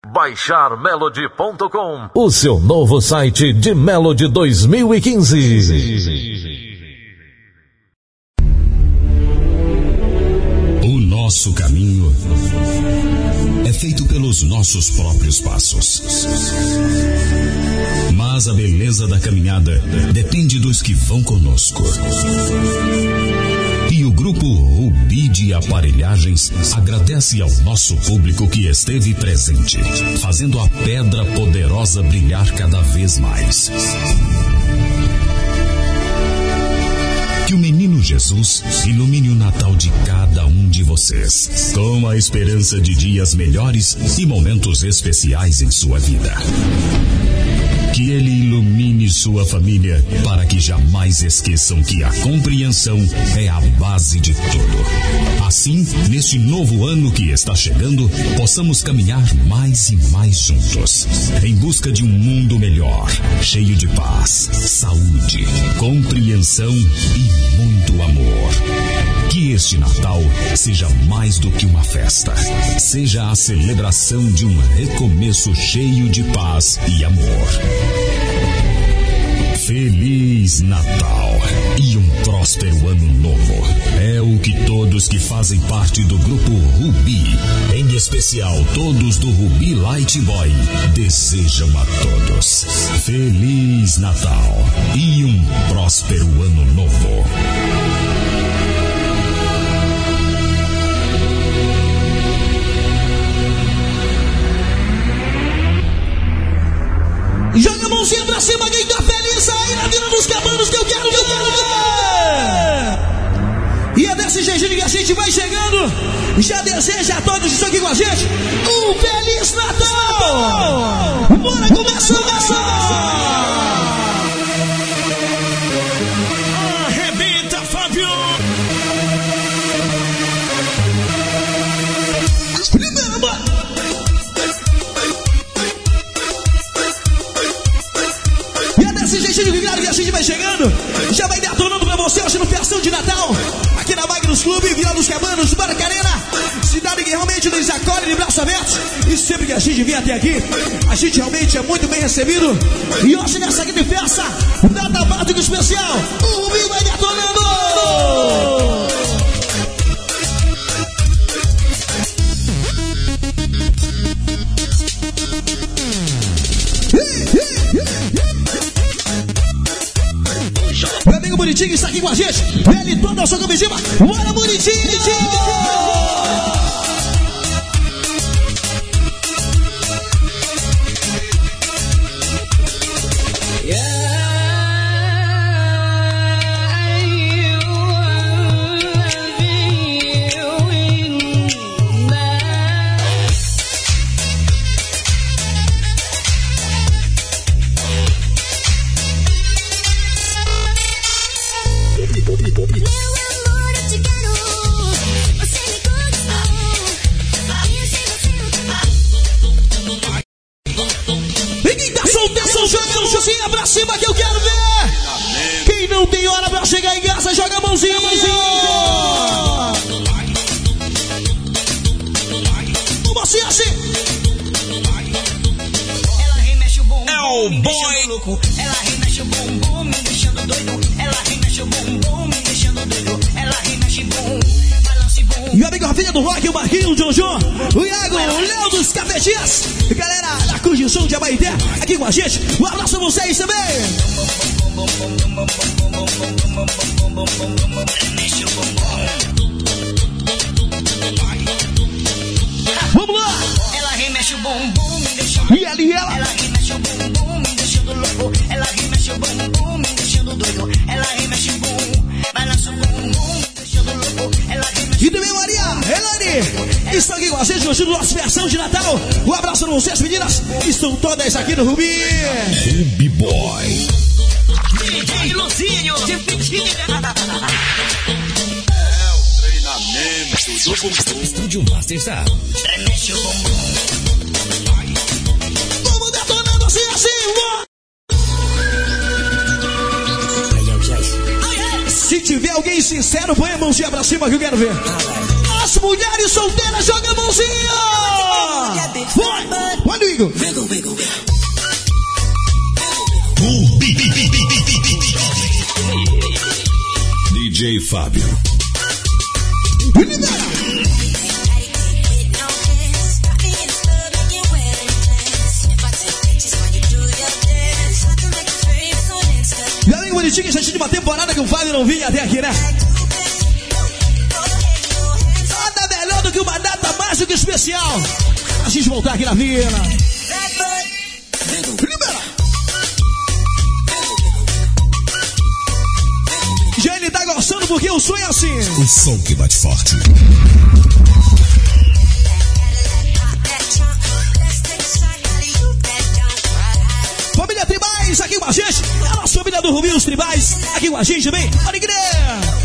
baixarmelody.com, o seu novo site de Melody 2015. O nosso caminho é feito pelos nossos próprios passos. Mas a beleza da caminhada depende dos que vão conosco. E o Grupo Rubi de Aparelhagens agradece ao nosso público que esteve presente, fazendo a pedra poderosa brilhar cada vez mais. Que o menino Jesus ilumine o Natal de cada um de vocês, com a esperança de dias melhores e momentos especiais em sua vida. Que ele ilumine sua família para que jamais esqueçam que a compreensão é a base de tudo. Assim, neste novo ano que está chegando, possamos caminhar mais e mais juntos, em busca de um mundo melhor, cheio de paz, saúde, compreensão e muito amor. Que este Natal seja mais do que uma festa, seja a celebração de um recomeço cheio de paz e amor. Feliz Natal e um próspero ano novo. É o que todos que fazem parte do Grupo Rubi, em especial todos do Rubi Light Boy, desejam a todos. Feliz Natal e um próspero ano novo. Joga a mãozinha pra cima, quem tá feliz aí na Vila dos Cabanos, que eu quero ver. E é desse jeitinho que a gente vai chegando. Já deseja a todos que estão aqui com a gente um Feliz Natal. Bora começar. Arrebenta, Fábio. Que a gente vai chegando, já vai detonando pra você hoje no Festão de Natal, aqui na Magnus Clube, Vila dos Cabanos, Baracarena, cidade que realmente nos acolhe de braços abertos, e sempre que a gente vem até aqui, a gente realmente é muito bem recebido, e hoje nessa grande festa, nada mais do que especial, o Rubi vai detonando! Meu amigo Bonitinho está aqui com a gente. Ele toda a sua camisinha. Bora, Bonitinho! Pra cima que eu quero ver. Quem não tem hora pra chegar em casa, joga a mãozinha. Você assim. Ela remexe o bumbum, é o me boy. deixando louco. Ela remexe o bumbum, me deixando doido. Ela remexe o bumbum, me deixando doido. Ela remexe bum, balance bum. Meu amigo Rafinha do Rock, o Marquinhos, o Jojo, o Iago, o Léo dos Cafetinhas. Galera da Curtição de Abaeté, aqui com a gente. Um abraço a vocês também. Vamos lá. Ela remexe o bumbum, me deixando. E ela e ela. Ela remexe o bumbum, me deixando louco. Ela remexe o bumbum, me deixando doido. Ela remexe o bumbum, balança o bumbum, me deixando louco. Ela remexe. E também Maria, Elane, estão aqui com a gente curtindo nossa versão de Natal. Um abraço a vocês, meninas. Estão todas aqui no Rubi. Rubi Boy. DJ Luzinho, de Pitinha. É o treinamento do bumbum. Estúdio Master Sound. Remexe o bumbum. Vamos detonando assim, Se tiver alguém sincero, põe a mãozinha pra cima que eu quero ver. As mulheres solteiras, joga a mãozinha! Vai, Igor! DJ Fábio. E aí, bonitinho, já tinha uma temporada que o Fábio não vinha até aqui, né? Nada melhor do que uma data mais do que especial. A gente voltar aqui na vila. Libera! Já ele tá gostando porque o sonho é assim. O som que bate forte. Família Tribais, aqui com a gente. A nossa família do Rubinho, os Tribais, aqui com a gente também. Olha, igreja!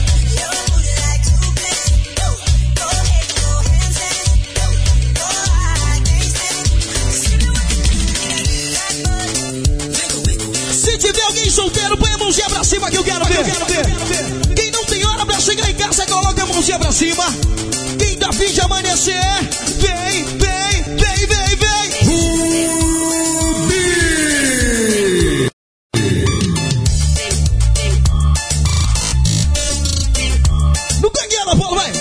Se tiver alguém solteiro, põe a mãozinha pra cima que eu quero ver. Quem não tem hora pra chegar em casa, coloca a mãozinha pra cima. Quem tá afim de amanhecer, vem. No Cangueira, Paulo, vai.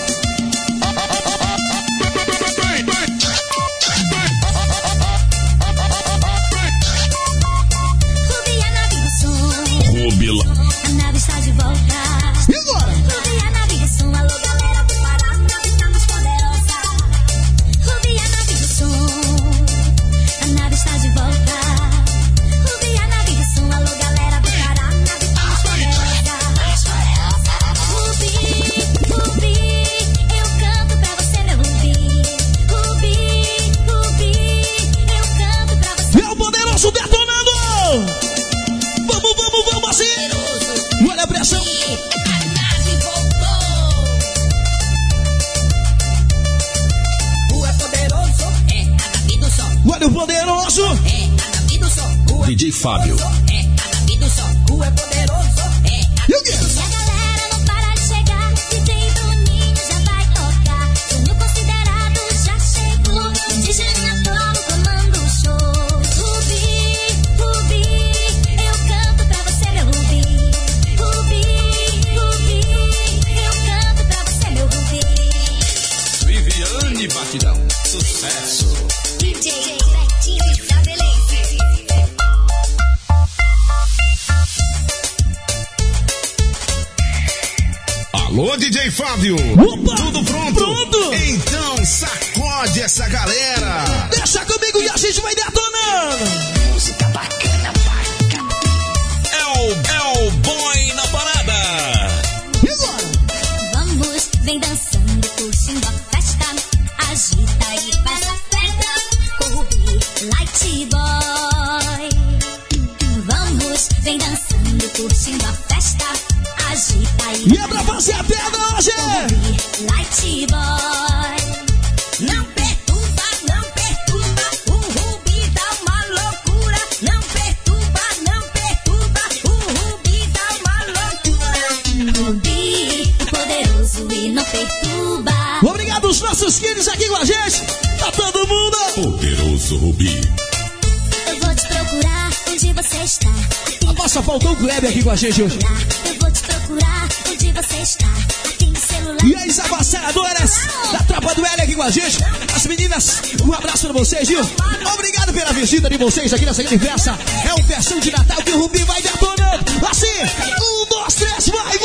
Rubila. A nave está de volta. E agora? Rubi a nave do som, alô galera do Pará, a nave está mais poderosa. Rubi a nave do som, a nave está de volta. Rubi a nave do som, alô galera do Pará, a nave está mais poderosa. Rubi, eu canto pra você, meu Rubi. Rubi, eu canto pra você. É o poderoso detonando! Vamos assim! Olha a pressão! A nave voltou. O é poderoso, é a nave do som. Olha o poderoso! É a nave do som. O DJ Fábio. é a nave do som. O é poderoso, é a E o quê? E a galera não para de chegar. DJ Bruninho já vai tocar. Júnior Considerado já chegou. DJ Natal comanda o show. Rubi, eu canto pra você, meu Rubi. Rubi, eu canto pra você, meu Rubi. Viviane Batidão, sucesso. DJ Betinho Estabelece. Alô, DJ Fábio. Opa! Tudo pronto? Pronto! Então sacode essa galera. Deixa comigo e a gente vai detonando! Música bacana, bacana. É o boy na parada. E agora? Vamos, vem dançando, curtindo a festa. Agita e faz a festa com o Rubi Light Boy. Vamos, vem dançando, curtindo a festa. Agita e E é pra fazer a pedra hoje! Rubi Light Boy. Não perturba, o Rubi dá uma loucura. Não perturba, o Rubi dá uma loucura. Rubi é poderoso e não perturba. Obrigado aos nossos queridos aqui com a gente! Tá todo mundo! Poderoso Rubi. Eu vou te procurar onde você está. Nossa, faltou o Kleber aqui com a gente hoje. Eu vou te procurar onde você está. Atende o celular. E as avassaladoras da tropa do L aqui com a gente. As meninas, um abraço pra vocês, viu? Obrigado pela visita de vocês aqui nessa grande festa. É um versão de Natal que o Rubi vai detonando. Assim, 1, 2, 3, vai!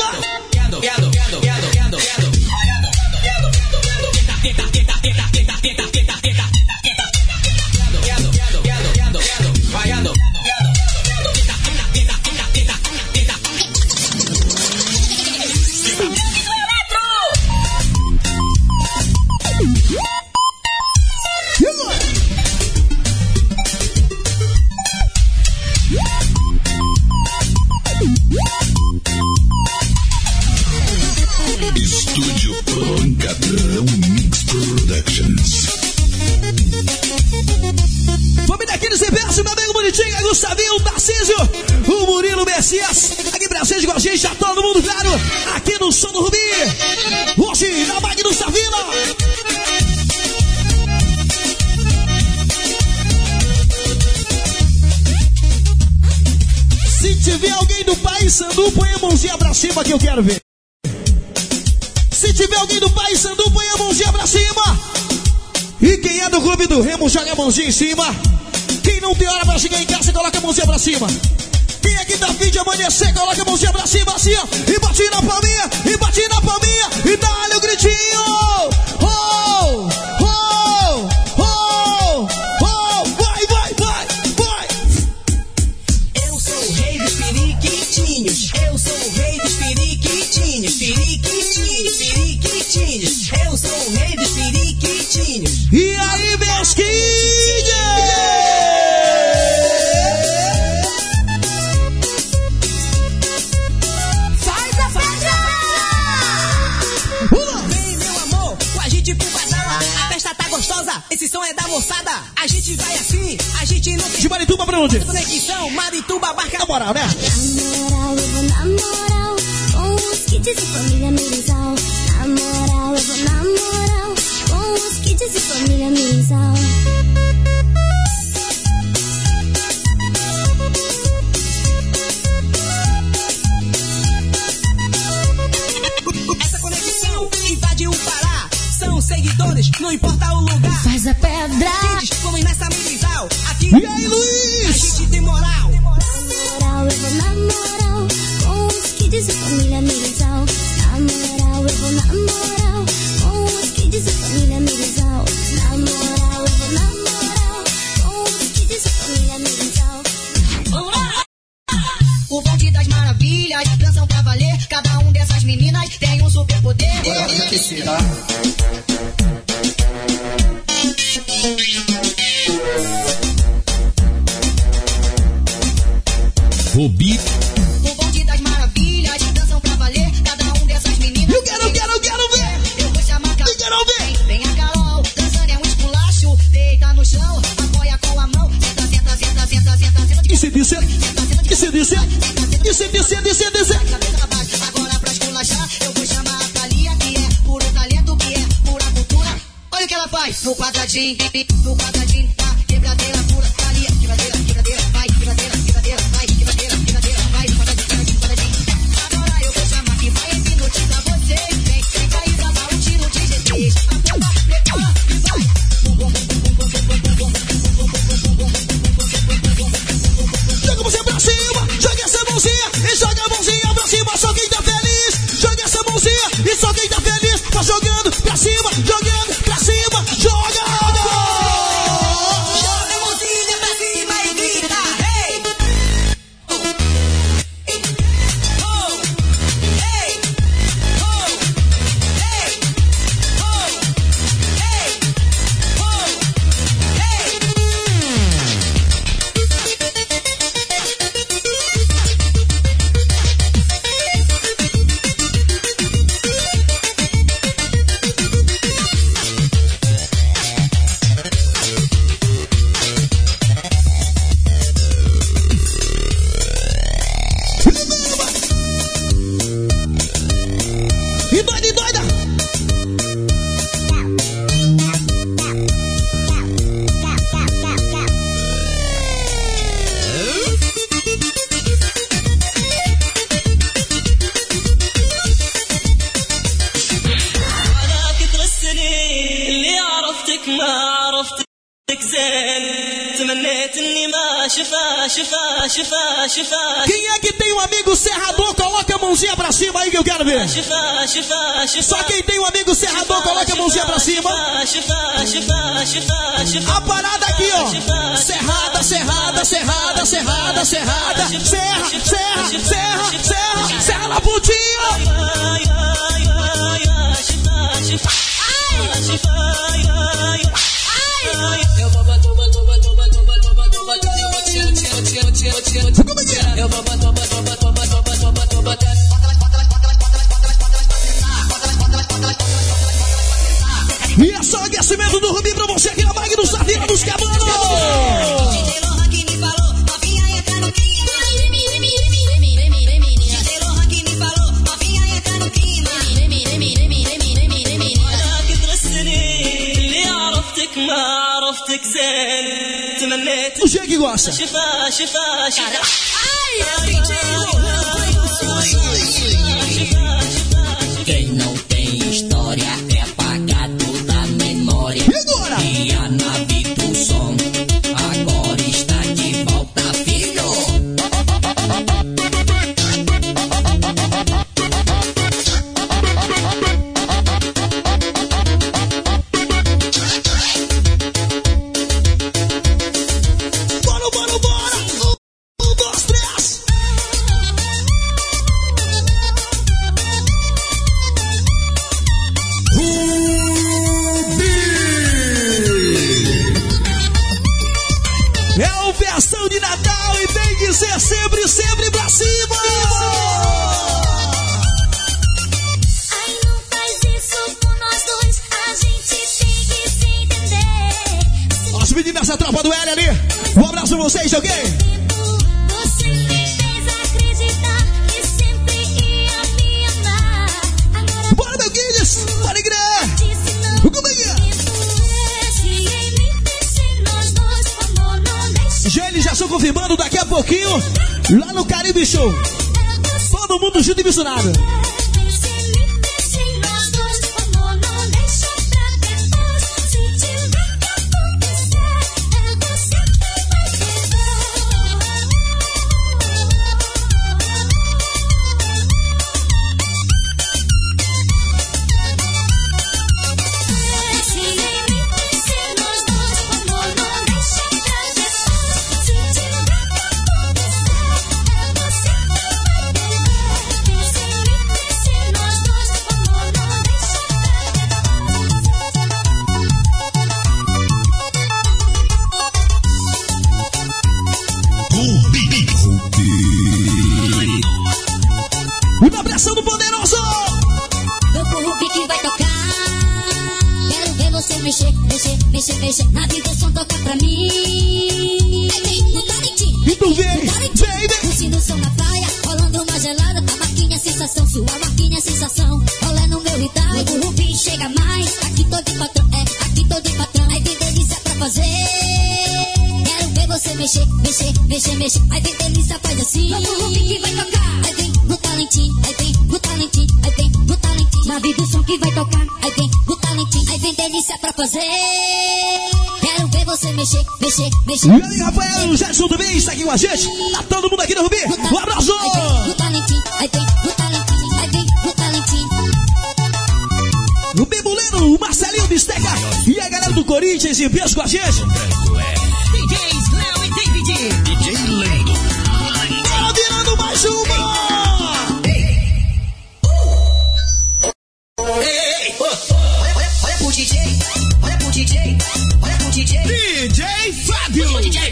Estúdio Pancadão Mix Productions. Família aqui nesse verso, meu amigo bonitinho, Gustavinho, o Tarcísio, o Murilo Messias, aqui presente com a gente, já todo mundo claro, aqui no som do Rubi. Hoje, na Magno Savila. Paysandu, põe a mãozinha pra cima que eu quero ver. Se tiver alguém do Paysandu, põe a mãozinha pra cima. E quem é do clube do Remo, joga a mãozinha em cima. Quem não tem hora pra chegar em casa, coloca a mãozinha pra cima. Quem é que tá afim de amanhecer, coloca a mãozinha pra cima, assim, ó. E bate na palminha, e bate na palminha. E dá-lhe o gritinho. Oh, oh, oh, oh. Vai, vai, vai, vai. Eu sou o rei dos periquitinhos. Eu sou o rei dos periquitinhos. Periquitinhos, periquitinhos. Eu sou o rei dos periquitinhos. E aí, meus kids? Faz a festa! Vem, meu amor, com a gente pro bazar. A festa tá gostosa, esse som é da moçada. A gente vai assim, a gente não tem... De Marituba pra onde? Conexão, Marituba, barca... Na moral, né? Na moral, eu vou na moral, com os kits e família Mirizal. Na moral, eu vou na moral, com os kits e família Mirizal. Essa conexão invade o Pará. São seguidores, não importa o lugar. Faz a pedra. Kids, vamos nessa Mirizal. Aqui, E aí, a Luiz? gente tem moral. Na moral, eu vou na moral, com os kits e família Mirizal. Na moral, eu vou na moral, com os kits e família Mirizal. Na moral, eu vou na moral, com os kits e família Mirizal. O bonde das maravilhas, dançam pra valer. Cada um dessas meninas tem um superpoder. Bora se aquecer, tá? Rubi, O bonde das maravilhas, dançam pra valer. Cada um dessas meninas. Eu quero ver. Eu vou chamar Eu quero ver. Vem a Carol, dançando é um esculacho. Deita no chão, apoia com a mão. Senta, senta, senta, senta, senta, senta. E se disser? E se disser? E se disser, disser, disser? Cabeça abaixo, agora pra esculachar. Eu vou chamar a Thalia, que é puro talento, que é pura cultura. Olha o que ela faz no quadradinho, tá? Quebradeira pura, Thalia, quebradeira, vai, quebradeira, vai, quebradeira, vai, quadradinho. Agora eu vou chamar que vai hipnotizar você. Vem cair pra dar um tiro de GT. Aponta, prepara e vai. Joga a mãozinha pra cima, joga essa mãozinha e joga a mãozinha pra cima. Só quem tá feliz, joga essa mãozinha e só quem tá feliz. Tá jogando pra cima, jogando pra cima, joga! Joga a mãozinha pra cima e grita, hey! Oh! Hey! Oh! Hey! Oh! Hey! Oh! Hey! Oh! E doida, e doida! على كثر السنين اللي عرفتك ما عرفتك زين تمنيت اني ما شفا Quem é que tem um amigo serrador, coloca a mãozinha pra cima aí que eu quero ver. شفا Só quem tem um amigo serrador, coloca a mãozinha pra cima. A parada aqui, ó. Serrada, serrada, serrada, serrada, serrada. Serra, serra, serra, serra, serra na pontinha. Como é que é? E é só aquecimento do Rubi pra você aqui na Magnus, na Vila dos Cabanos. DJ Lohan que me falou, novinha entra no clima. DJ Lohan que me falou, novinha entra no clima. على كثر السنين اللي عرفتك ما عرفتك زين تمنيت O jeito que gosta. شفا DJ Lohan, É o versão de Natal e tem que ser sempre, sempre pra cima! Ai, não faz isso com nós dois, a gente tem que se entender. Os meninos dessa tropa do L ali, um abraço pra vocês, ok? Você me fez acreditar que sempre ia me amar. Agora Bora, meu Guinness! Bora, igreja! disse não. Como é que é? Já eles já estão confirmando daqui a pouquinho, lá no Caribe Show. Todo mundo junto e misturado. E na pressão do poderoso! Doutor Rubi que vai tocar. Quero ver você mexer, mexer, mexer, mexer. Na vida o som toca pra mim. No talentinho. E tu vem, baby! Curtindo o som na praia, rolando uma gelada. A marquinha sensação, sua marquinha sensação. Rolando o meu Itai. Doutor Rubi chega mais. Aqui tô de patrão, aqui tô de patrão. Aí vem delícia pra fazer. Quero ver você mexer, mexer, mexer, mexer. Aí vem delícia, faz assim. Doutor Rubi que vai tocar. Aí vem no talentinho, aí vem no talentinho, aí vem no talentinho. Na vida o som que vai tocar. Aí vem no talentinho, aí vem delícia pra fazer. Quero ver você mexer, mexer, mexer. E aí, Rafael, o Gerson também está aqui com a gente. Tá todo mundo aqui no Rubi. Um abraço! Aí vem no talentinho, aí vem no talentinho, aí vem no talentinho. O Bibuleiro, o Marcelinho Bisteca e a galera do Corinthians em peso com a gente. DJs Léo e David. DJ Lendo. Tá virando mais uma! Olha pro DJ, olha pro DJ, olha pro DJ. DJ Fábio! O DJ.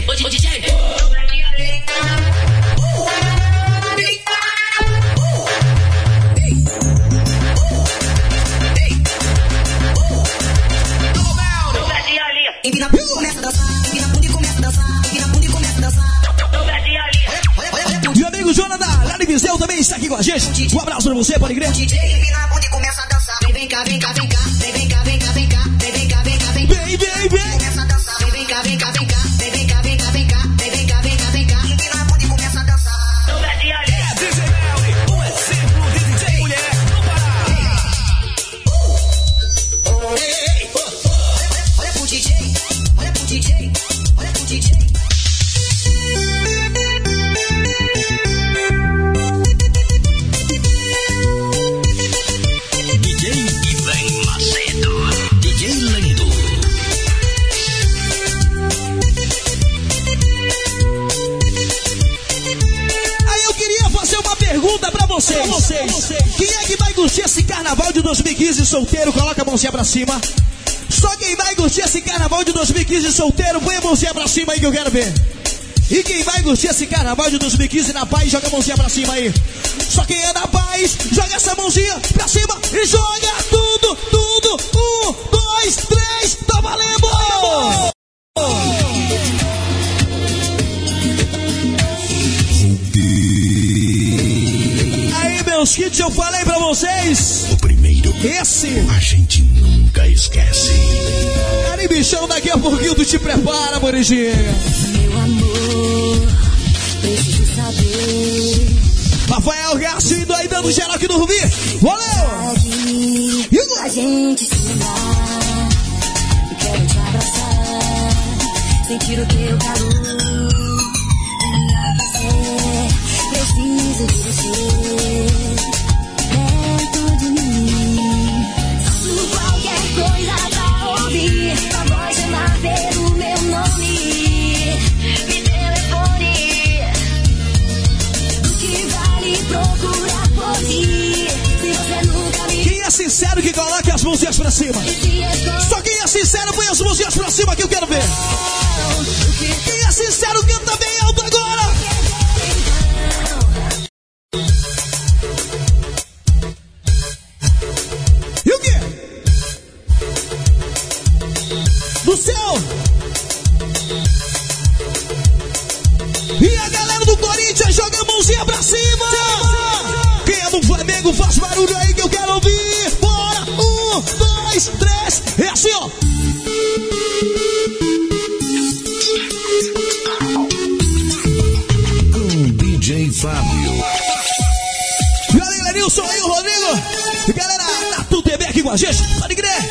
Empina a bunda e começa a dançar, empina a bunda e começa a dançar, empina a bunda e começa a dançar. Olha pro Meu amigo Jonathan, lá de Viseu também está aqui com a gente. Um abraço pra você, pode crer. DJ, empina a bunda e começa a dançar. Vem cá, vem cá, vem cá, vem cá, vem cá, vem cá, vem cá, vem cá, vem cá. Vem! Começa a dançar, vem cá, vem cá, vem cá, vem cá, vem cá, vem cá, vem cá, vem cá, vem cá. Empina a bunda e começa a dançar. É DJ Melly, um exemplo de DJ mulher no Pará. Olha pro DJ, olha pro DJ, olha pro DJ. DJ Ivan Macedo. DJ Lendo. Aí eu queria fazer uma pergunta pra vocês. Quem é que vai curtir esse carnaval de 2015 solteiro? Coloca a mãozinha pra cima. Só quem vai curtir esse carnaval de 2015 solteiro, põe a mãozinha pra cima aí que eu quero ver. E quem vai curtir esse carnaval de 2015 na paz, joga a mãozinha pra cima aí. Só quem é na paz, joga essa mãozinha pra cima e joga tudo, tudo. 1, 2, 3, tá valendo! Aí, meus kits, eu falei pra vocês. O primeiro, Esse a gente nunca esquece. Caribichão, daqui a pouquinho tu te prepara, Moriginha. Meu amor, preciso saber. Rafael Garcindo aí dando geral aqui no Rubi. Valeu! Aqui, a gente se amar. Eu quero te abraçar, sentir o teu calor. Preciso de você dentro de mim. Faço qualquer coisa pra ouvir tua voz chamar pelo meu nome. Me telefone. O que vale procurar por ti? Se você nunca me Quem é sincero que coloque as mãozinhas pra cima? Só quem é sincero põe as mãozinhas pra cima que eu quero ver. Quem é sincero mãozinha pra cima. Quem é do Flamengo faz barulho aí que eu quero ouvir. Bora, 1, 2, 3, é assim, ó. Com DJ Fábio. Galera, Nilson aí, o Rodrigo. Galera, tá tudo bem aqui com a gente. Pode crer.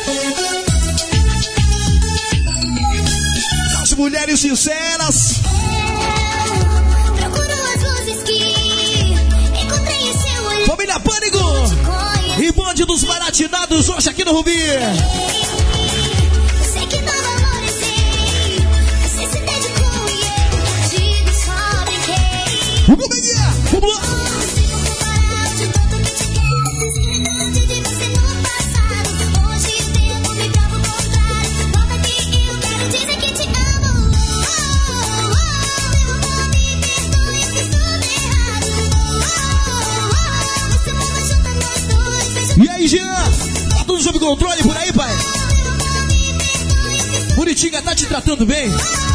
As mulheres sinceras. Procuro as luzes que encontrei em seu olhar. Família Pânico. E bonde dos baratinados hoje aqui no Rubi. Sei que não valorizei. Você se dedicou e eu digo só brinquei. Vamos lá. Consigo comparar de tanto que te quero. Cidade de você no passado. Hoje temo, me provo o contrário. Volta aqui e eu quero dizer que te amo. Meu amor, me perdoe se estou errado. Você tava junto nós dois. E aí, Jean? Tá tudo sob controle por aí, pai? Bonitinha, tá te tratando bem?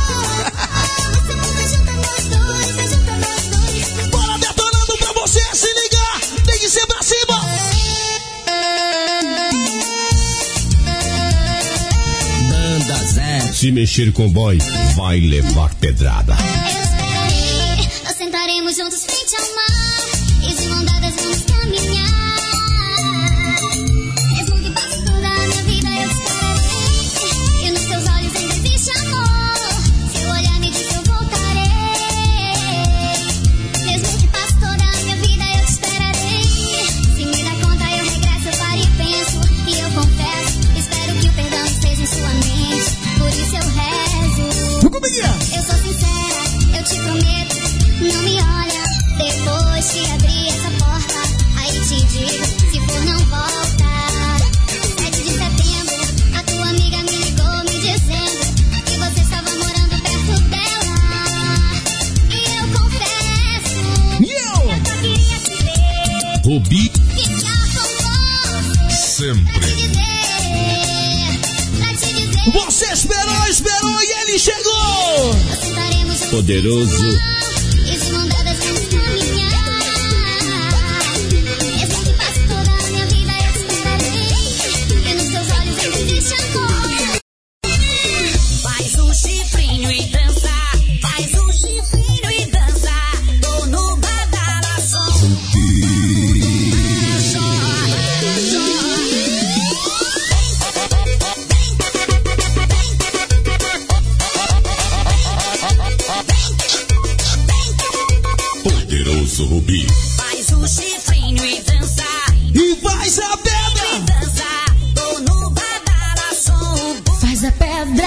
Bora detonando pra você, se ligar. Tem que ser pra cima. Banda Zé. Se mexer com boy, vai levar pedrada. Eu esperarei, nós sentaremos juntos frente ao mar. E de mão dadas vamos caminhar. Mesmo que passe toda a minha vida, eu te esperarei. E nos teus olhos ainda existe amor. Se o olhar me diz, eu voltarei. Mesmo que passe toda a minha vida, eu te esperarei. Se me dá conta, eu regresso, eu paro e penso. E eu confesso, espero que o perdão esteja em sua mente. Por isso eu rezo. Eu sou sincera, eu te prometo, não me olha. Depois que abrir essa porta, aí te digo, se for não volta. 7 de setembro, a tua amiga me ligou me dizendo que você estava morando perto dela. E eu confesso, eu só queria te ver, Rubi ficar com você. sempre. Pra te dizer, Você esperou e ele chegou. nós sentaremos juntos Poderoso. e de mão dadas vamos caminhar. Mesmo que passe toda a minha vida, eu te esperarei. E nos teus olhos ainda existe amor. Faz um chifrinho e dança. Faz um chifrinho e dança. Tô no badalação. Poderoso Rubi. Faz um chifrinho e dança. E faz a pedra. Dança. Tô no badalação. Faz a pedra.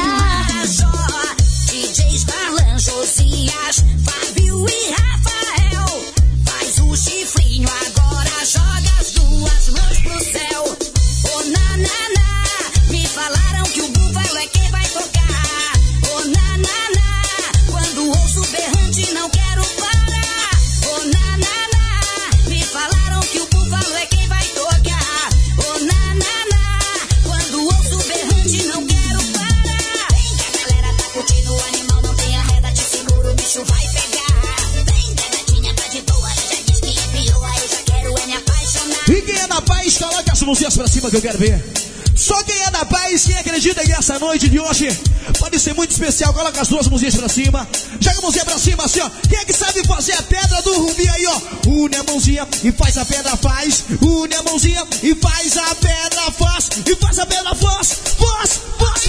DJs Darlan, Josias, Fábio e Rafael. Faz o chifrinho agora, joga as duas mãos pro céu. Ô nanana, me falaram que o búfalo é quem vai tocar. Ô nanana, quando ouço berrante não quero parar. Ô nanana, me falaram que o búfalo é quem vai tocar. Ô nanana, quando ouço berrante não quero parar. Vem que a galera tá curtindo o animal, não tem arreda, te seguro, o bicho vai pegar. Vem que a gatinha tá de boa, já diz que é pior, eu já quero é me apaixonar. E quem é da paz, coloca as mãozinhas pra cima que eu quero ver. Só quem é da paz, quem acredita que essa noite de hoje pode ser muito especial, coloca as duas mãozinhas pra cima. Joga a mãozinha pra cima, assim, ó. Quem é que sabe fazer a pedra do Rubi aí, ó? Une a mãozinha e faz a pedra, faz. Une a mãozinha e faz a pedra, faz. E faz a pedra, faz. Faz.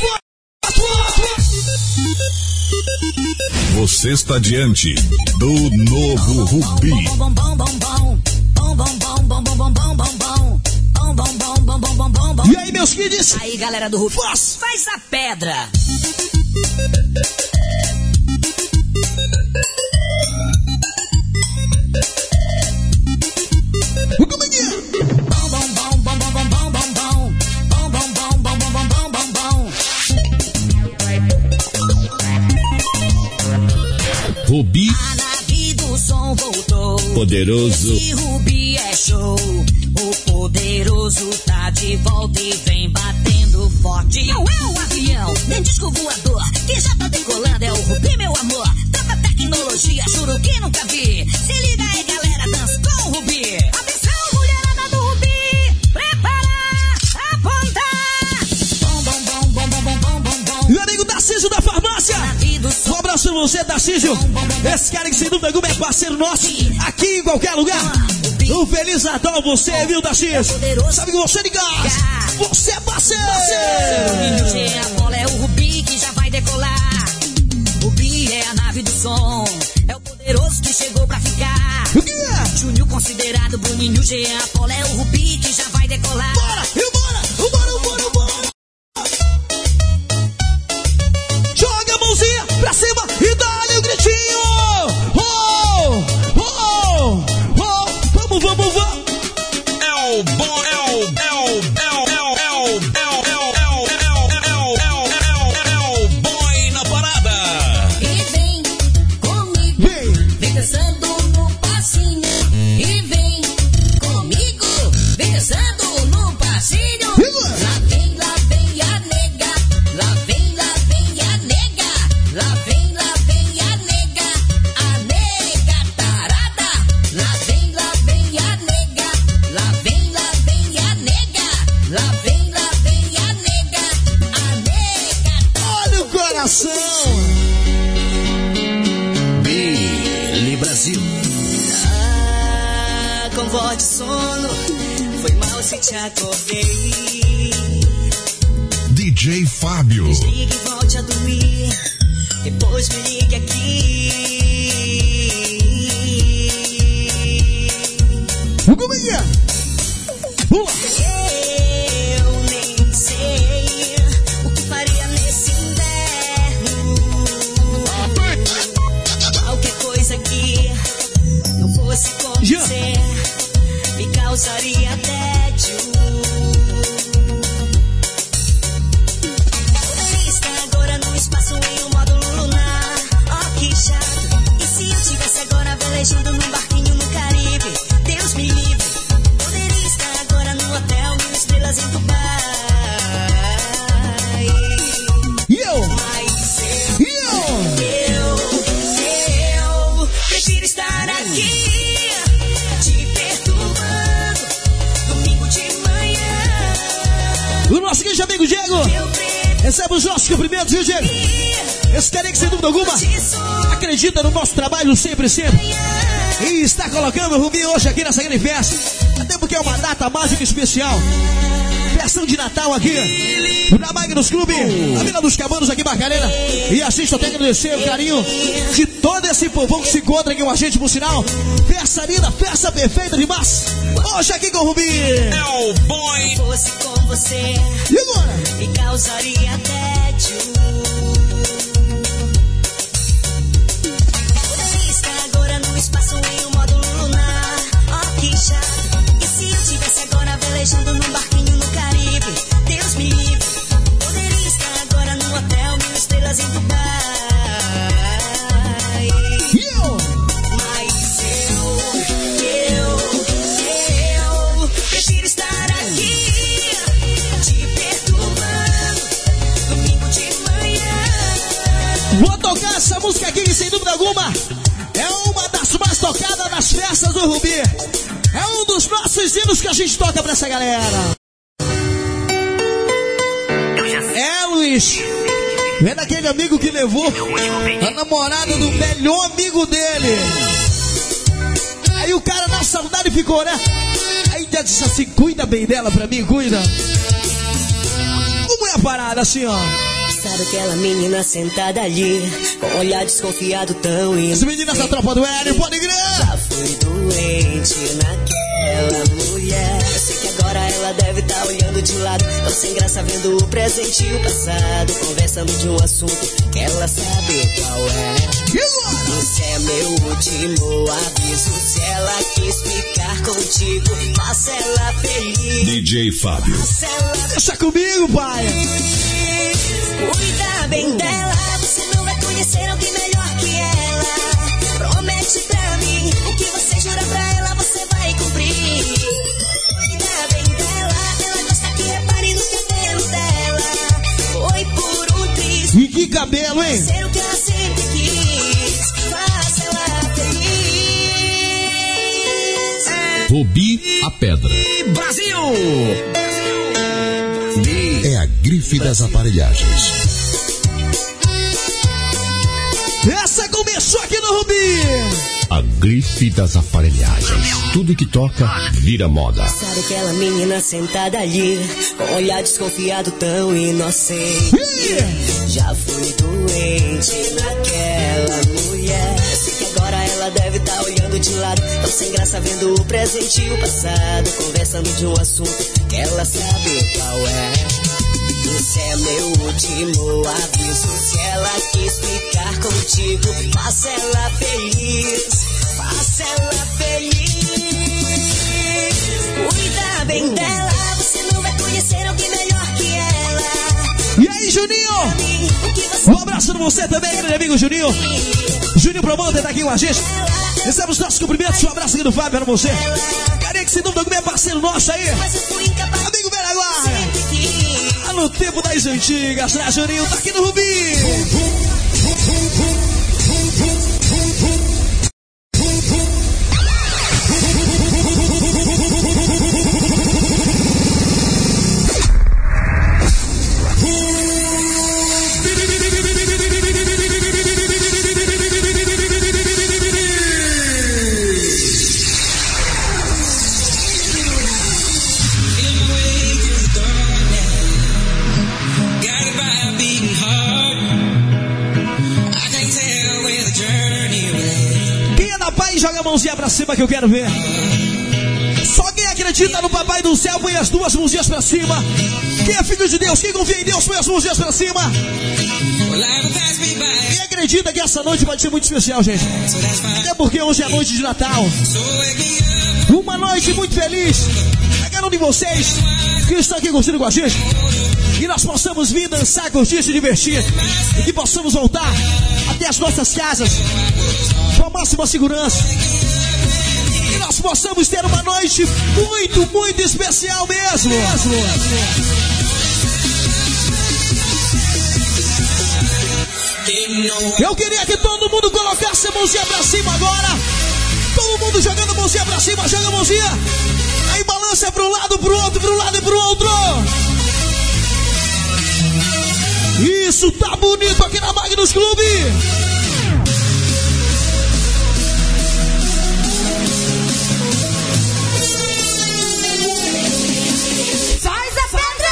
Você está diante do novo Rubi. E aí, meus kids? Aí, galera do Rubi, Faz. faz a pedra. Como é que é? Rubi A nave do som voltou. Poderoso. Esse Rubi é show. O poderoso tá de volta e vem batendo forte. Não é um avião, nem disco voador, que já tá decolando. É o Rubi, meu amor. Tanta tecnologia, juro que nunca vi. Se liga aí, galera. abraço pra você, Tarcísio. Esse cara que sem dúvida alguma é parceiro nosso aqui em qualquer lugar. Um feliz Natal você, viu, Tarcísio? Sabe que você liga? Você é parceiro. A bola é o Rubi que já vai decolar. Rubi é a nave do som. É o poderoso que chegou pra ficar. O quê? Júnior considerado Boninho Jean. A bola é o Rubi que já vai decolar. Bora, bora. Joga a mãozinha pra cima e dá-lhe o gritinho. Vamos. É o boy na parada. E vem comigo, vem dançando no passinho. E vem comigo, vem dançando no passinho. Lá vem a nega. Lá vem a nega. Lá vem a nega. A nega tarada. Lá vem a nega. Lá vem a nega. Lá vem a nega. A nega. Olha o coração. Billy Brasil. Ah, com voz de sono, foi mal se te acordei. DJ Fábio. Desligue e volte a dormir, depois me ligue aqui. Como é que é? Pula. Eu nem sei o que faria nesse inverno. Qualquer coisa que não fosse com Já. você me causaria tédio. Está agora no espaço em um módulo lunar. Oh, que chato. E se eu estivesse agora velejando num barquinho no Caribe? Deus me livre. Poderia estar agora no hotel, 1000 estrelas em Dubai. E eu? Mas E eu? eu prefiro estar aqui, te perturbando, domingo de manhã. O nosso grande amigo Diego. Eu prefiro Recebe os nossos cumprimentos, viu, Diego? Esse cara que, sem dúvida alguma, acredita no nosso trabalho sempre. E está colocando o Rubinho hoje aqui nessa grande festa. Até porque é uma data mágica especial. Versão de Natal aqui na Magnus Clube, na Vila dos Cabanos aqui em Barcarena. E assista, até agradecer o carinho de todo esse povão que se encontra aqui com a gente, por sinal. Festa linda, festa perfeita demais. Hoje aqui com o Rubinho. É o boy. Se fosse com você, E agora? me causaria tédio. Poderia estar agora no espaço em um módulo lunar. Oh, que chato. E se eu estivesse agora velejando num barquinho no Caribe? Deus me livre. Poderia estar agora no hotel, 1000 estrelas em Dubai. E eu? Mas eu prefiro estar aqui, te perturbando, domingo de manhã. Vou tocar essa música aqui que, sem dúvida alguma, é uma das mais tocadas nas festas do Rubi. É um dos nossos hinos que a gente toca pra essa galera. É, Luiz. Vem daquele amigo que levou a namorada do melhor amigo dele. Aí o cara na saudade ficou, né? Aí já disse assim, cuida bem dela pra mim, cuida. Como é a parada assim, ó? Sabe aquela menina sentada ali, com um olhar desconfiado tão Essa menina da tropa do Hélio, pode crer. Já fui doente naquela mulher. Sei que agora ela deve estar olhando de lado, tão sem graça vendo o presente e o passado, conversando de um assunto que ela sabe qual é. Esse é meu último aviso. Se ela quis ficar contigo, faça ela feliz. DJ Fábio. Faça ela Deixa comigo, pai. Cuida bem dela, você não vai conhecer alguém melhor que ela. Promete pra mim, o que você jura pra ela, você vai cumprir. Cuida bem dela, ela gosta que repare no cabelo dela. Foi por um triz, E que cabelo, hein? ser o que ela sempre quis. Faça ela feliz. Rubi a Pedra. Brasil! É a grife das aparelhagens. Essa começou aqui no Rubi. A grife das aparelhagens. Tudo que toca vira moda. Sabe aquela menina sentada ali, com olhar desconfiado tão inocente. Já fui doente naquela mulher. Sei que agora ela deve estar olhando de lado, tão sem graça vendo o presente e o passado, conversando de um assunto que ela sabe qual é. Esse é meu último aviso. Se ela quis ficar contigo, faça ela feliz. Faça ela feliz. Cuida bem dela, você não vai conhecer alguém melhor que ela. E aí, Juninho? Um abraço pra você também, meu amigo Juninho. Juninho Promoter tá aqui com a gente. Recebe os nossos cumprimentos. Um abraço aqui do Fábio pra você. Carinha que sem dúvida alguma é parceiro nosso aí. Amigo velho agora. No tempo das antigas, né, Juninho? Tá aqui no Rubi. Joga a mãozinha pra cima que eu quero ver. Só quem acredita no Papai do Céu põe as duas mãozinhas pra cima. Quem é filho de Deus, quem confia em Deus, põe as mãozinhas pra cima. Quem acredita que essa noite pode ser muito especial, gente. Até porque hoje é noite de Natal. Uma noite muito feliz. A cada um de vocês que estão aqui curtindo com a gente. Que nós possamos vir dançar, curtir, se divertir. E que possamos voltar até as nossas casas com a máxima segurança. Que nós possamos ter uma noite muito, muito especial mesmo. Eu queria que todo mundo colocasse a mãozinha pra cima agora. Todo mundo jogando a mãozinha pra cima, joga a mãozinha. Aí balança pro lado, pro outro, pro lado e pro outro. Isso, tá bonito aqui na Magnus Clube. Faz a pedra!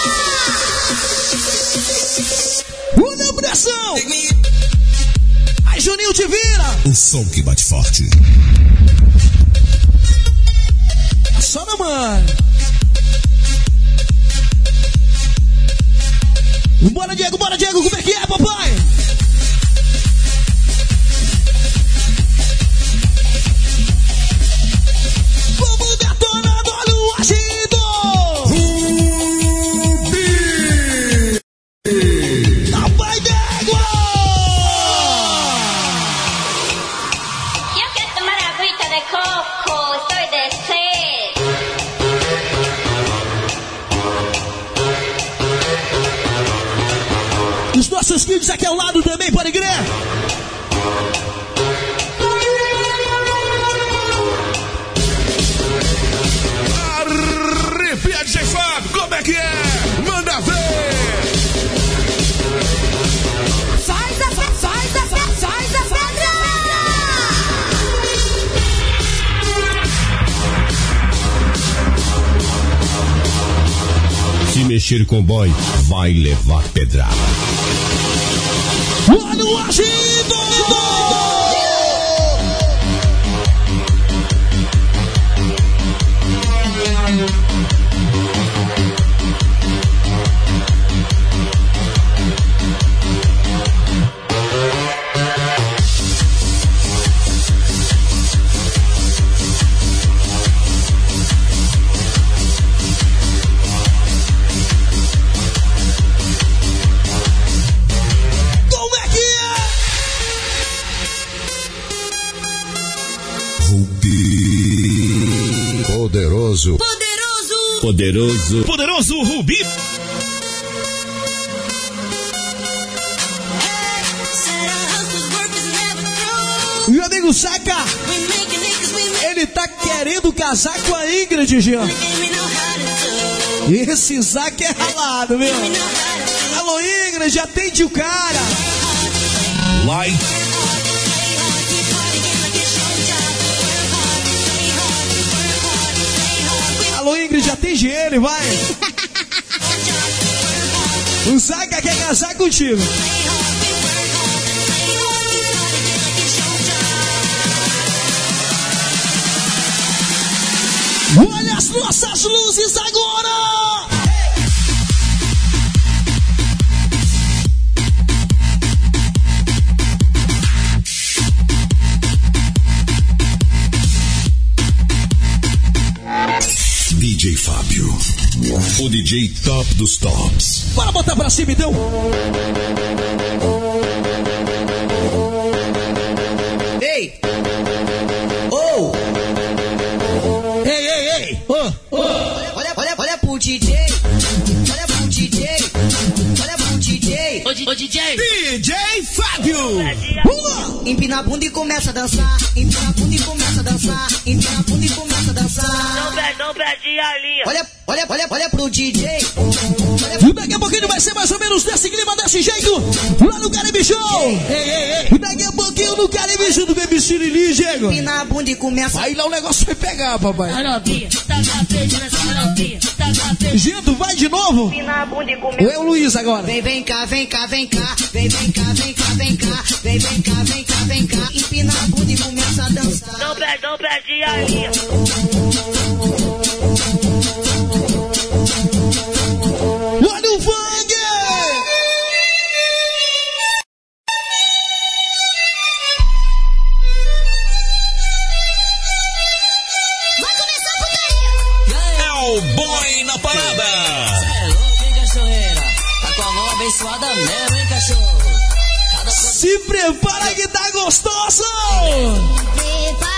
Olha a pressão! Aí, Juninho, te vira! O som que bate forte. Só na mãe. Bora, Diego, como é que é, papai? Vamos detonando, olha o agido! Rubi! Papai d'égua! Yo quiero tomar agüita de coco, estoy de sed. Os nossos kids aqui ao lado também, pode crer. Arrepia de Fábio, como é que é? Manda ver! Faz a pedra! Se mexer com boy, vai levar pedrada. Olha o agido! Como é que é? Rubi. Poderoso. Poderoso Rubi. Meu amigo Saca, ele tá querendo casar com a Ingrid, Jean. Esse Isaac é ralado, meu. Alô, Ingrid, atende o cara. Like atende ele, vai. O Zaga quer casar contigo. Olha as nossas luzes agora! DJ Fábio, o DJ top dos tops. Bora botar pra cima então. Ei! Oh! Ei! Olha pro DJ! Olha pro DJ! Olha pro DJ! Ô DJ! DJ Fábio! Empina a bunda e começa a dançar. Empina a bunda e começa a dançar. Empina a bunda e começa a dançar. Não perde a linha. Olha pro DJ. E daqui a pouquinho vai ser mais ou menos desse clima, desse jeito, lá no Caribe Show. Ei. Daqui a pouquinho no Caribe Show do Baby Sirili, Diego. Empina a bunda e começa. Aí lá o negócio vai pegar, papai. A novinha, tá frente nessa novinha, tá frente. Gento, vai de novo? Empina a bunda e começa. Ou é o Luiz agora? Vem cá. Vem cá. Vem cá. Empina a bunda e começa a dançar. Não perde a linha. Olha o funk! Vai começar a putaria! É o boy na parada. Cê é louco, hein, cachorreira? Tá com a mão abençoada mesmo, hein, cachorro? Se prepara que tá gostoso! Prepara,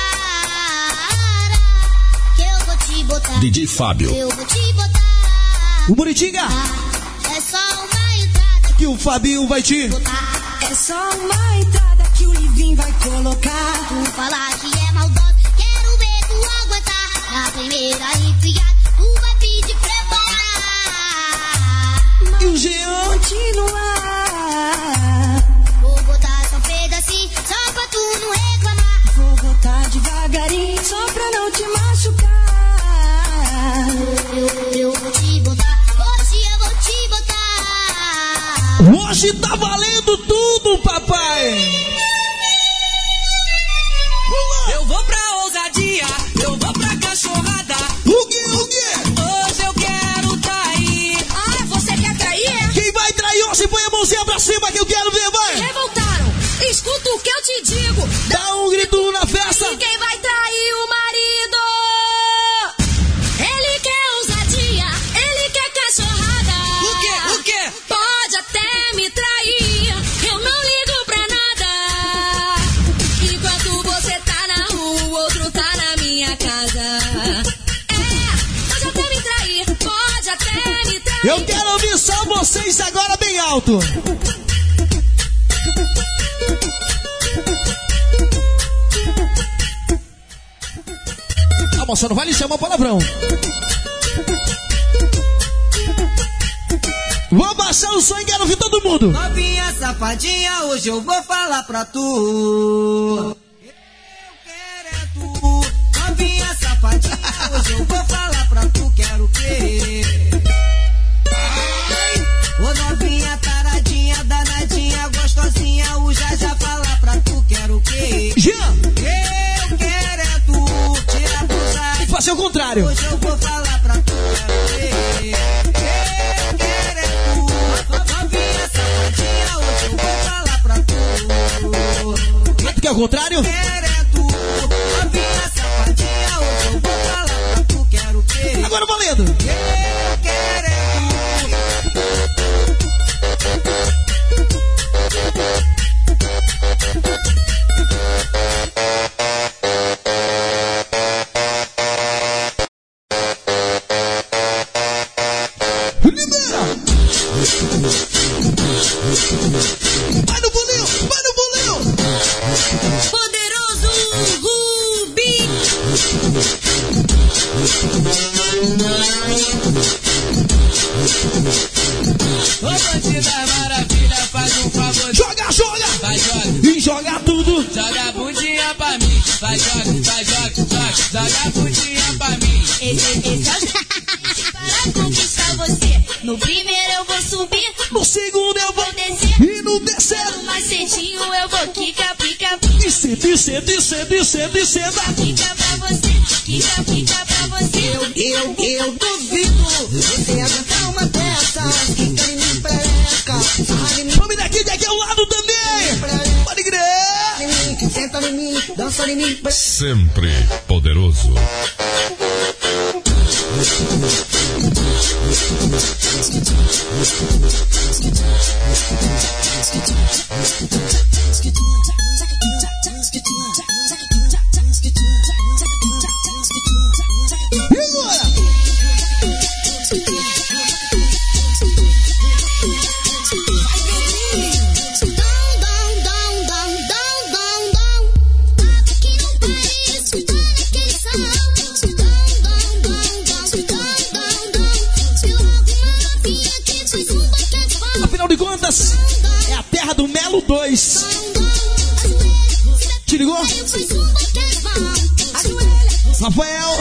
que eu vou te botar. DJ Fábio, Eu vou te botar. O Muritinga, É só uma entrada que o Fabinho vai te... botar. É só uma entrada que o Livinho vai colocar. Tu falar que é maldoso, quero ver tu aguentar. Na primeira enfiada, tu vai pedir prepara. E o Jean? Continuar. Vou botar só um pedacinho, só pra tu não reclamar. Vou botar devagarinho só pra não te machucar. Eu vou te botar, hoje eu vou te botar. Hoje tá valendo tudo, papai! Eu vou pra ousadia, eu vou pra cachorrada. O quê? Hoje eu quero trair. Ah, você quer trair? Quem vai trair hoje, põe a mãozinha pra cima que eu quero ver, vai! Revoltaram, escuta o que eu te digo. Dá um grito na festa! Quem vai trair o marido? Ele quer ousadia, ele quer cachorrada. O quê? Pode até me trair, eu não ligo pra nada. Enquanto você tá na rua, o outro tá na minha casa. Pode até me trair, pode até me trair. Eu quero ouvir só vocês agora bem alto! A moça não vai lhe chamar palavrão. Vou baixar o som e quero ouvir todo mundo. Novinha safadinha, hoje eu vou falar pra tu. Eu quero é tu. Novinha safadinha, hoje eu vou falar pra tu. Quero o quê? Ô novinha taradinha, danadinha, gostosinha, o já falar pra tu. Quero o quê? Jean, Eu quero é tu. Tira a blusa. tem que fazer o contrário. Hoje eu vou falar pra tu. Quero o quê? Eu quero é tu. Novinha safadinha, hoje eu vou falar pra tu. Tu quer o contrário? Quero é tu. Novinha safadinha, hoje eu vou falar pra tu. Quero o quê? Agora valendo! Eu quero é Libera! Vai no bolinho! Vai no bolinho! Poderoso Rubi. Ô bandida maravilha, faz um favor. Joga! Vai, joga. E joga tudo! Joga a bundinha pra mim. Vai, joga. Joga a bundinha pra mim. Esse No primeiro eu vou subir, no segundo eu vou descer. e no terceiro No mais cedinho eu vou quica, pica, descer. quica pra você, quica pra você. Eu duvido você aguentar uma dessas. Fica em mim, perereca. Sarra em mim, Vamos daqui ao lado também. Pode crer. em mim, senta em mim, dança em mim. Sempre poderoso. E agora? Afinal de contas, é a terra do Melo 2. Te ligou? Rafael.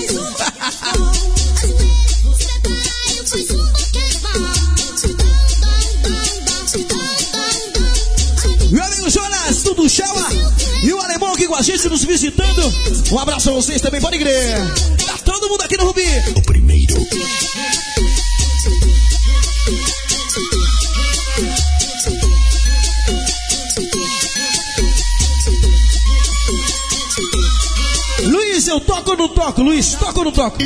Meu amigo Jonas, tudo chama. E o alemão aqui com a gente nos visitando. Um abraço a vocês também, pode crer. Tá todo mundo aqui no Rubi. O primeiro. Luiz, eu toco ou não toco? Luiz, toco ou não toco?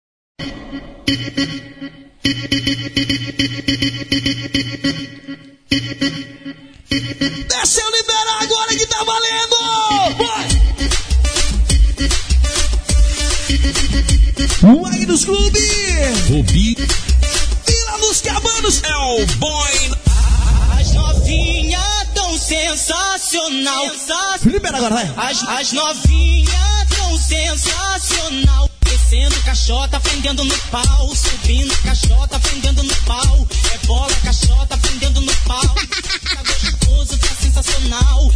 Desceu, libera agora que tá valendo! Vai! O Águia dos Clube! Rubi. Vila dos Cabanos! É o boy. As novinhas tão sensacional. Libera agora, vai! As novinhas tão sensacional. Descendo caixota, prendendo no pau. Subindo caixota, prendendo no pau. É bola, caixota, prendendo no pau. Tá gostoso, tá sensacional.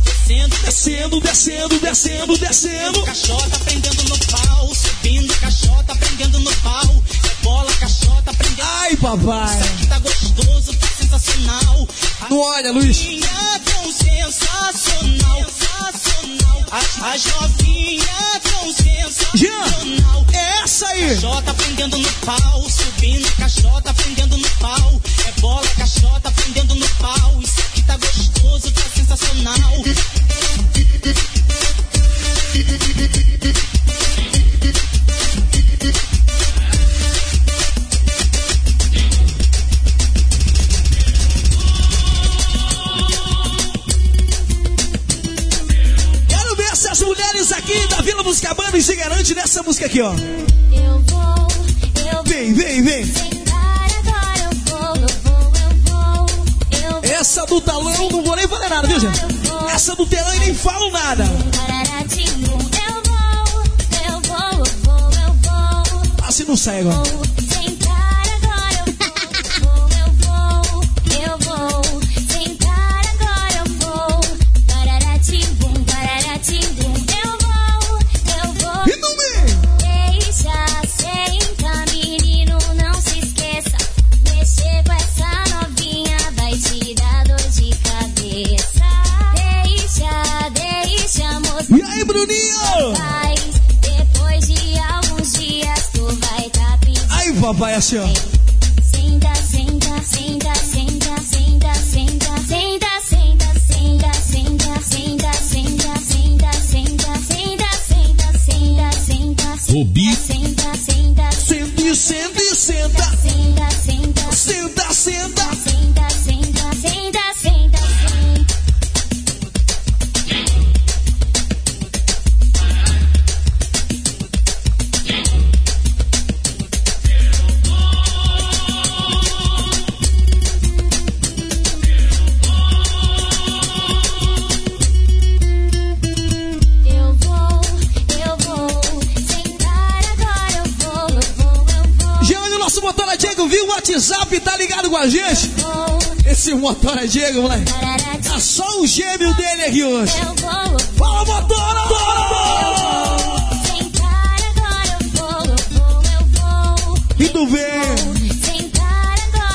Descendo. Caixota, prendendo no pau. Subindo caixota, prendendo no pau. É bola, caixota, prendendo. Ai, papai! Tá gostoso, tá sensacional. Não olha, Luiz! Tão sensacional. As novinhas tão sensacional. É essa aí! Caixota prendendo no pau, subindo caixota prendendo no pau. É bola, caixota prendendo no pau. Isso aqui tá gostoso, tá sensacional. As mulheres aqui da Vila dos Cabanos se garante nessa música aqui, ó. Eu vou. Vem. Sentar agora, eu vou. Essa do talão não vou nem falar nada, viu, gente? Essa do telão e nem falo nada. Eu vou. Assim não sai agora. Sentar agora, eu vou. Sentar agora, eu vou. Pararatim-bum. Eu vou. E não vem! Deixa, senta, menino, não se esqueça. Mexer com essa novinha vai te dar dor de cabeça. Deixa, moça. E aí, Bruninho? Faz. Depois de alguns dias tu vai tá pedindo. Aí, papai, assim, ó. Senta. Rubi. Senta. viu o WhatsApp, tá ligado com a gente? Esse Motora Diego, moleque. Tá só o gêmeo dele aqui hoje. Fala, Motora! E tu vem.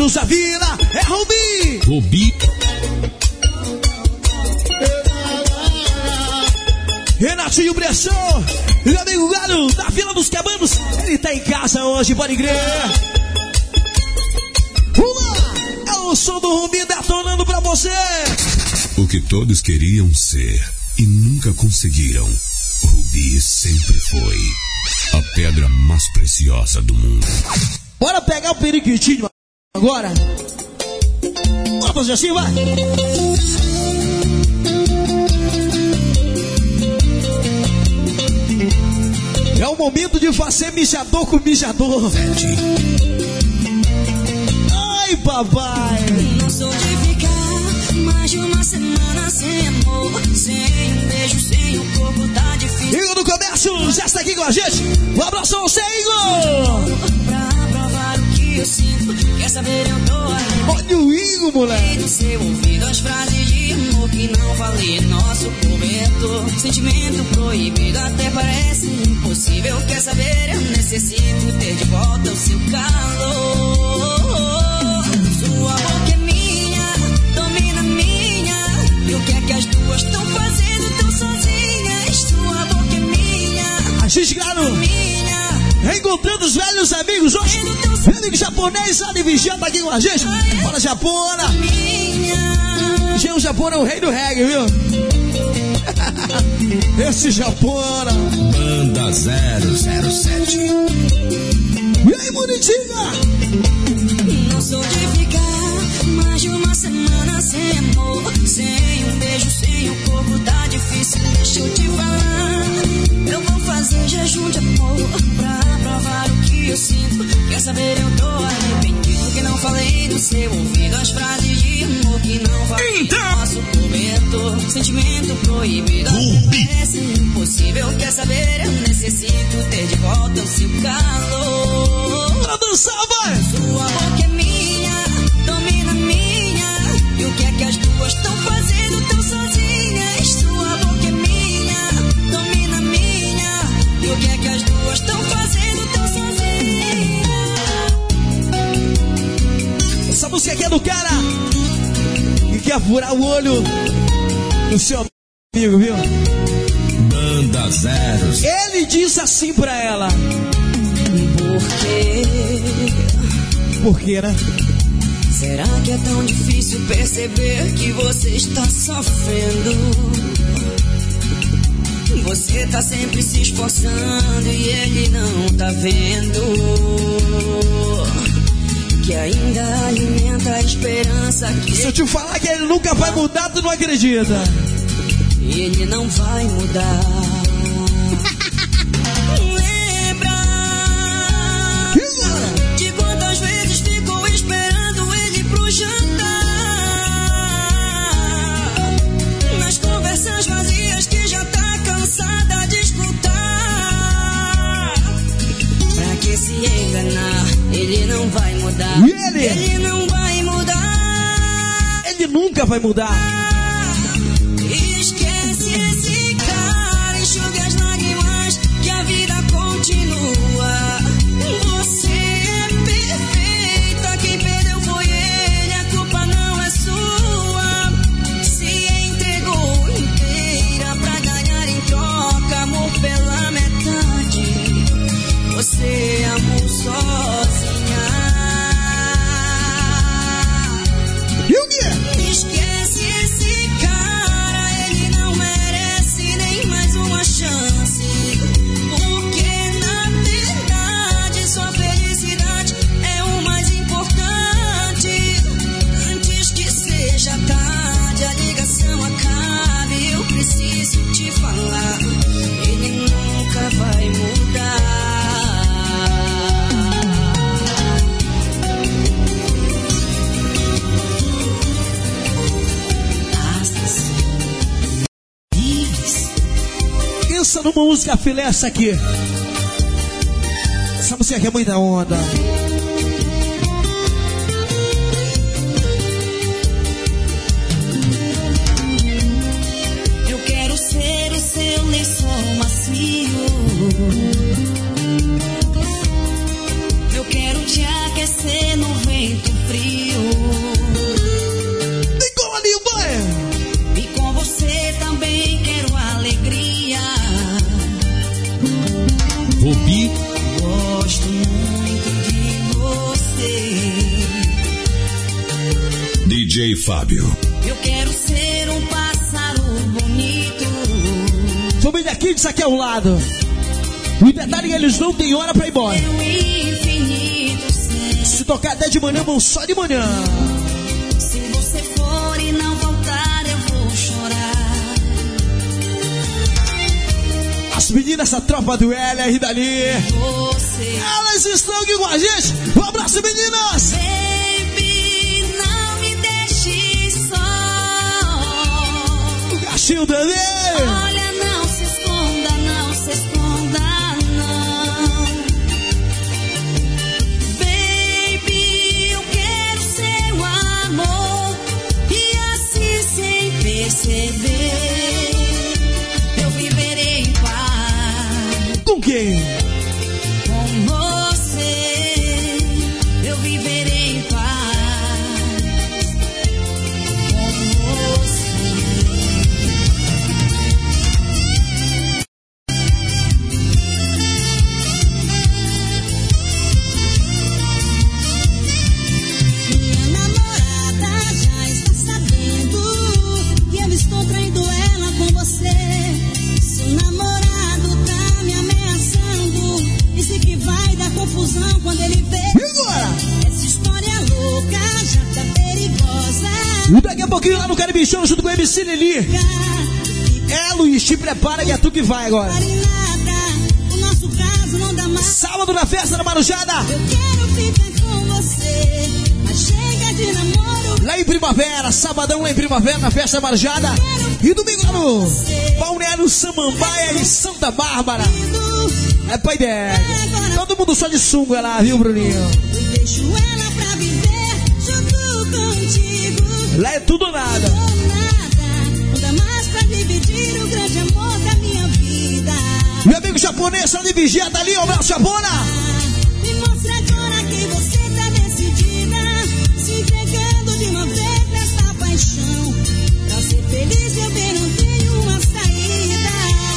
Magnos da Vila, é Rubi. Rubi. Renatinho Brechão, meu amigo Galo da Vila dos Cabanos, ele tá em casa hoje, pode crer. É o som do Rubi detonando pra você. O que todos queriam ser e nunca conseguiram, Rubi sempre foi a pedra mais preciosa do mundo. Bora pegar o periquitinho agora. Bora fazer assim, vai. É o momento de fazer mijador com mijador. Ai, papai. Não sou de ficar mais de uma semana sem amor, sem um beijo, sem o corpo, tá difícil. Igor do Comércio já está aqui com a gente. Um abraço ao você, Igor. Pra provar o que eu sinto, quer saber, eu tô ali. Olha o Igor, moleque. No seu ouvido as frases de amor que não falei, nosso cobertor. Sentimento proibido até parece impossível. Quer saber, eu necessito ter de volta o seu calor. Sua boca é minha, domina minha. E o que é que as duas estão fazendo tão sozinhas? Sua boca é minha, A gente, claro, reencontrando os velhos amigos hoje. Meu amigo japonês lá de Vigia tá aqui com a gente. Fala, Japona. O Japona é o rei do reggae, viu? Esse Japona. Banda 007. E aí, bonitinha? Não sou de ficar mais de uma semana sem amor, sem um beijo, sem o corpo, tá difícil. Deixa eu te falar, eu vou fazer jejum de amor pra provar o que eu sinto. Quer saber, eu tô arrependido que não falei no seu ouvido as frases de amor que não falei. Nosso cobertor, sentimento proibido parece impossível. Quer saber, eu necessito ter de volta o seu calor. Pra dançar, vai! Sua boca é minha, domina minha. E o que é que as duas estão fazendo tão sozinhas? Sua boca é minha, domina minha. E o que é que as duas estão fazendo tão sozinhas? Essa música aqui é do cara que quer furar o olho do seu amigo, viu? Banda 0. Ele diz assim pra ela. Por quê, né? Será que é tão difícil perceber que você está sofrendo? Você tá sempre se esforçando e ele não tá vendo. Que ainda alimenta a esperança que... Se eu te falar que ele nunca vai mudar, tu não acredita. Ele não vai mudar. De quantas vezes ficou esperando ele pro jantar, nas conversas vazias que já tá cansada de escutar. Pra que se enganar, ele não vai mudar. E ele não vai mudar. Ele nunca vai mudar. Esquece esse cara, enxuga as lágrimas que a vida continua. Você é perfeita, quem perdeu foi ele, a culpa não é sua. Se entregou inteira pra ganhar em troca amor pela metade. Você amou sozinha. E o quê? Esquece esse cara, ele não merece nem mais uma chance. Porque na verdade sua felicidade é o mais importante. Antes que seja tarde, a ligação acabe, eu preciso te falar, ele nunca vai mudar. Pensa numa música filé essa aqui. Essa música aqui é muita onda. Eu quero ser o seu lençol macio. Eu quero te aquecer no vento frio. DJ Fábio. Eu quero ser um pássaro bonito. Família Kids aqui ao lado. O detalhe é que eles não têm hora pra ir embora. Se tocar até de manhã, vão só de manhã. Se você for e não voltar, eu vou chorar. As meninas, essa tropa do L e dali. Elas estão aqui com a gente. Um abraço, meninas. Baby, não me deixe só. O cachinho dele. Olha, não se esconda, não se esconda, não. Baby, eu quero seu amor. E assim, sem perceber, eu viverei em paz. Com quem? Com você, eu viverei em paz. Com você. Minha namorada já está sabendo que eu estou traindo ela com você. Seu namorado tá me ameaçando, disse que vai dar confusão quando ele vê. E agora? Essa história louca já tá perigosa. E daqui a pouquinho lá no Caribe Show, junto com o MC Lili. Luiz, te prepara que é tu que vai agora. O nosso caso não dá mais. Sábado na festa da Marujada. Eu quero ficar com você, mas chega de namoro. Lá em Primavera, sabadão lá em Primavera, na festa da Marujada. E domingo lá no Balneário Samambaia em Santa Bárbara. É pai dela. Todo mundo só de sunga lá, viu, Bruninho? Eu deixo ela pra viver junto contigo. Lá é tudo ou nada. Não dá mais pra dividir o grande amor da minha vida. Meu amigo japonês, só de vigia, tá ali, ó, meu Japona. Me mostra agora que você tá decidida, se entregando de uma vez nessa paixão. Pra ser feliz eu bem não tenho uma saída.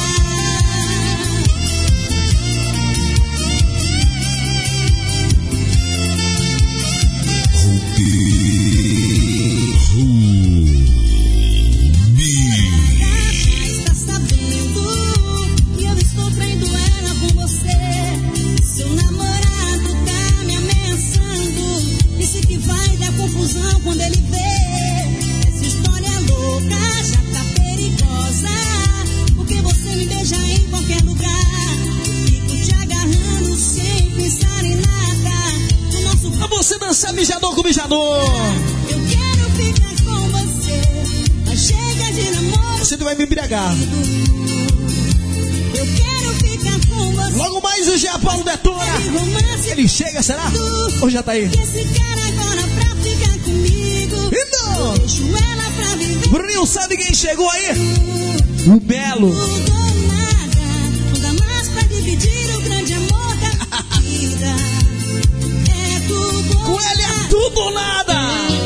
Está sabendo que eu estou traindo ela com você. Seu namorado tá me ameaçando, disse que vai dar confusão quando ele vê. Essa história louca já tá perigosa, porque você me beija em qualquer lugar. Fico te agarrando sem pensar em nada. O nosso Pra você dançar mijador com mijador. eu quero ficar com você, mas chega de namoro. Você não vai me embriagar. Eu quero ficar com você. Logo mais o Jean Paulo detona. Ele chega, será? Ou já tá aí? Esse cara agora pra ficar comigo. Então, Deixo ela pra viver. Bruninho, sabe quem chegou aí? O Belo. Tudo ou nada. Não dá mais pra dividir o grande amor da vida. É tudo ou Com ele é tudo ou nada.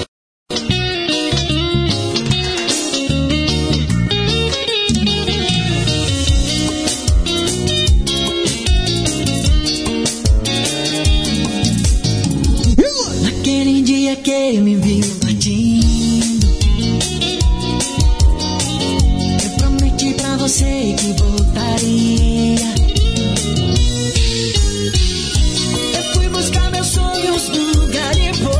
Naquele dia que me viu partindo, eu prometi pra você que voltaria. Eu fui buscar meus sonhos no garimpo.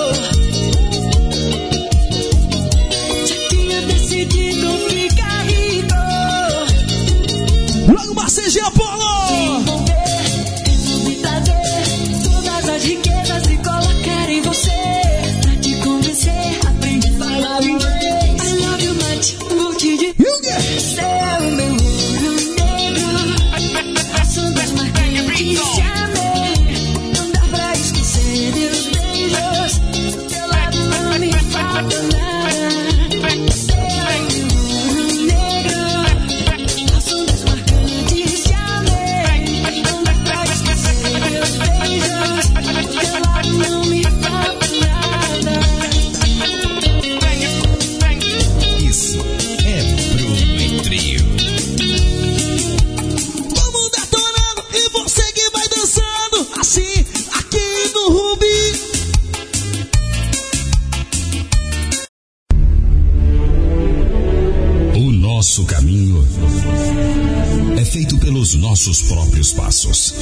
Já tinha decidido ficar rico. Logo mais Jean Paulo. Resolvi trazer todas as riquezas e colocar em você, pra te convencer pelos nossos próprios passos.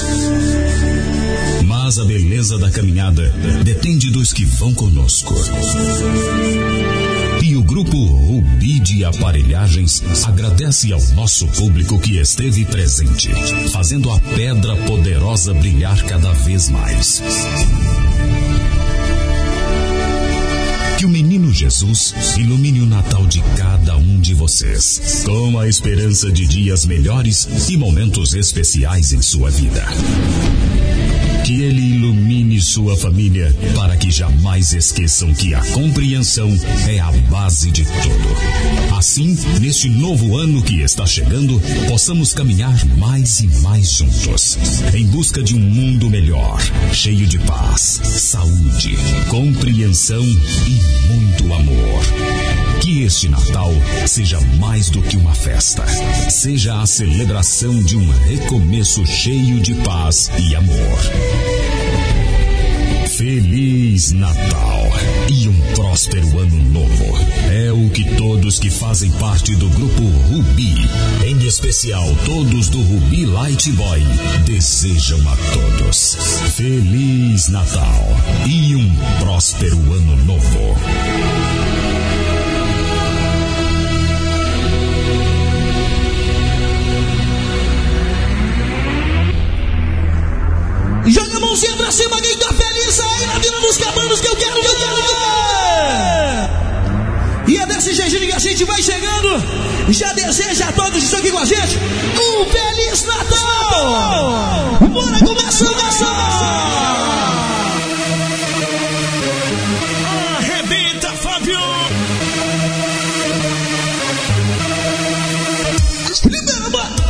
Mas a beleza da caminhada depende dos que vão conosco. E o Grupo Rubi de Aparelhagens agradece ao nosso público que esteve presente, fazendo a pedra poderosa brilhar cada vez mais. Que o menino Jesus ilumine o Natal de cada um de vocês, com a esperança de dias melhores e momentos especiais em sua vida. Que ele ilumine sua família para que jamais esqueçam que a compreensão é a base de tudo. Assim, neste novo ano que está chegando, possamos caminhar mais e mais juntos, em busca de um mundo melhor, cheio de paz, saúde, compreensão e muito amor. Que este Natal seja mais do que uma festa, seja a celebração de um recomeço cheio de paz e amor. Feliz Natal e um próspero ano novo. É o que todos que fazem parte do Grupo Rubi, em especial todos do Rubi Light Boy, desejam a todos. Feliz Natal e um próspero ano novo. Joga a mãozinha pra cima, quem tá feliz aí na Vila dos Cabanos, que eu quero ver. E é desse jeitinho que a gente vai chegando. Já deseja a todos que estão aqui com a gente um Feliz Natal. Bora começar. Arrebenta, Fábio. Libera, mano.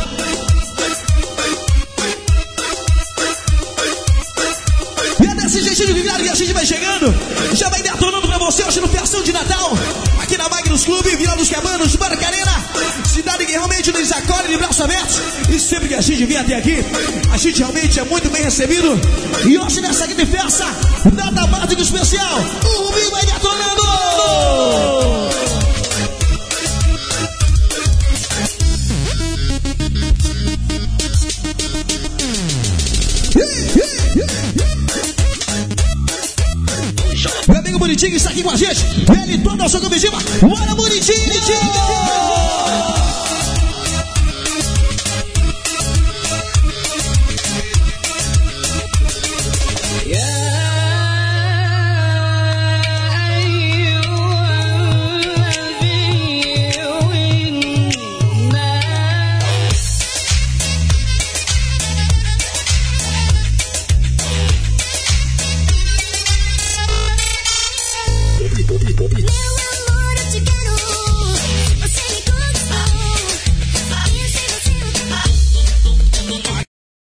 Desse jeitinho que claro que a gente vai chegando, já vai detonando pra você hoje no Festão de Natal, aqui na Magnus Clube, Vila dos Cabanos, Barcarena, cidade que realmente nos acolhe de braços abertos, e sempre que a gente vem até aqui, a gente realmente é muito bem recebido, e hoje nessa grande festa, nada mais do que especial, o Rubi vai detonando! Meu amigo Bonitinho está aqui com a gente. Ele todo o seu cima. Bora, Bonitinho!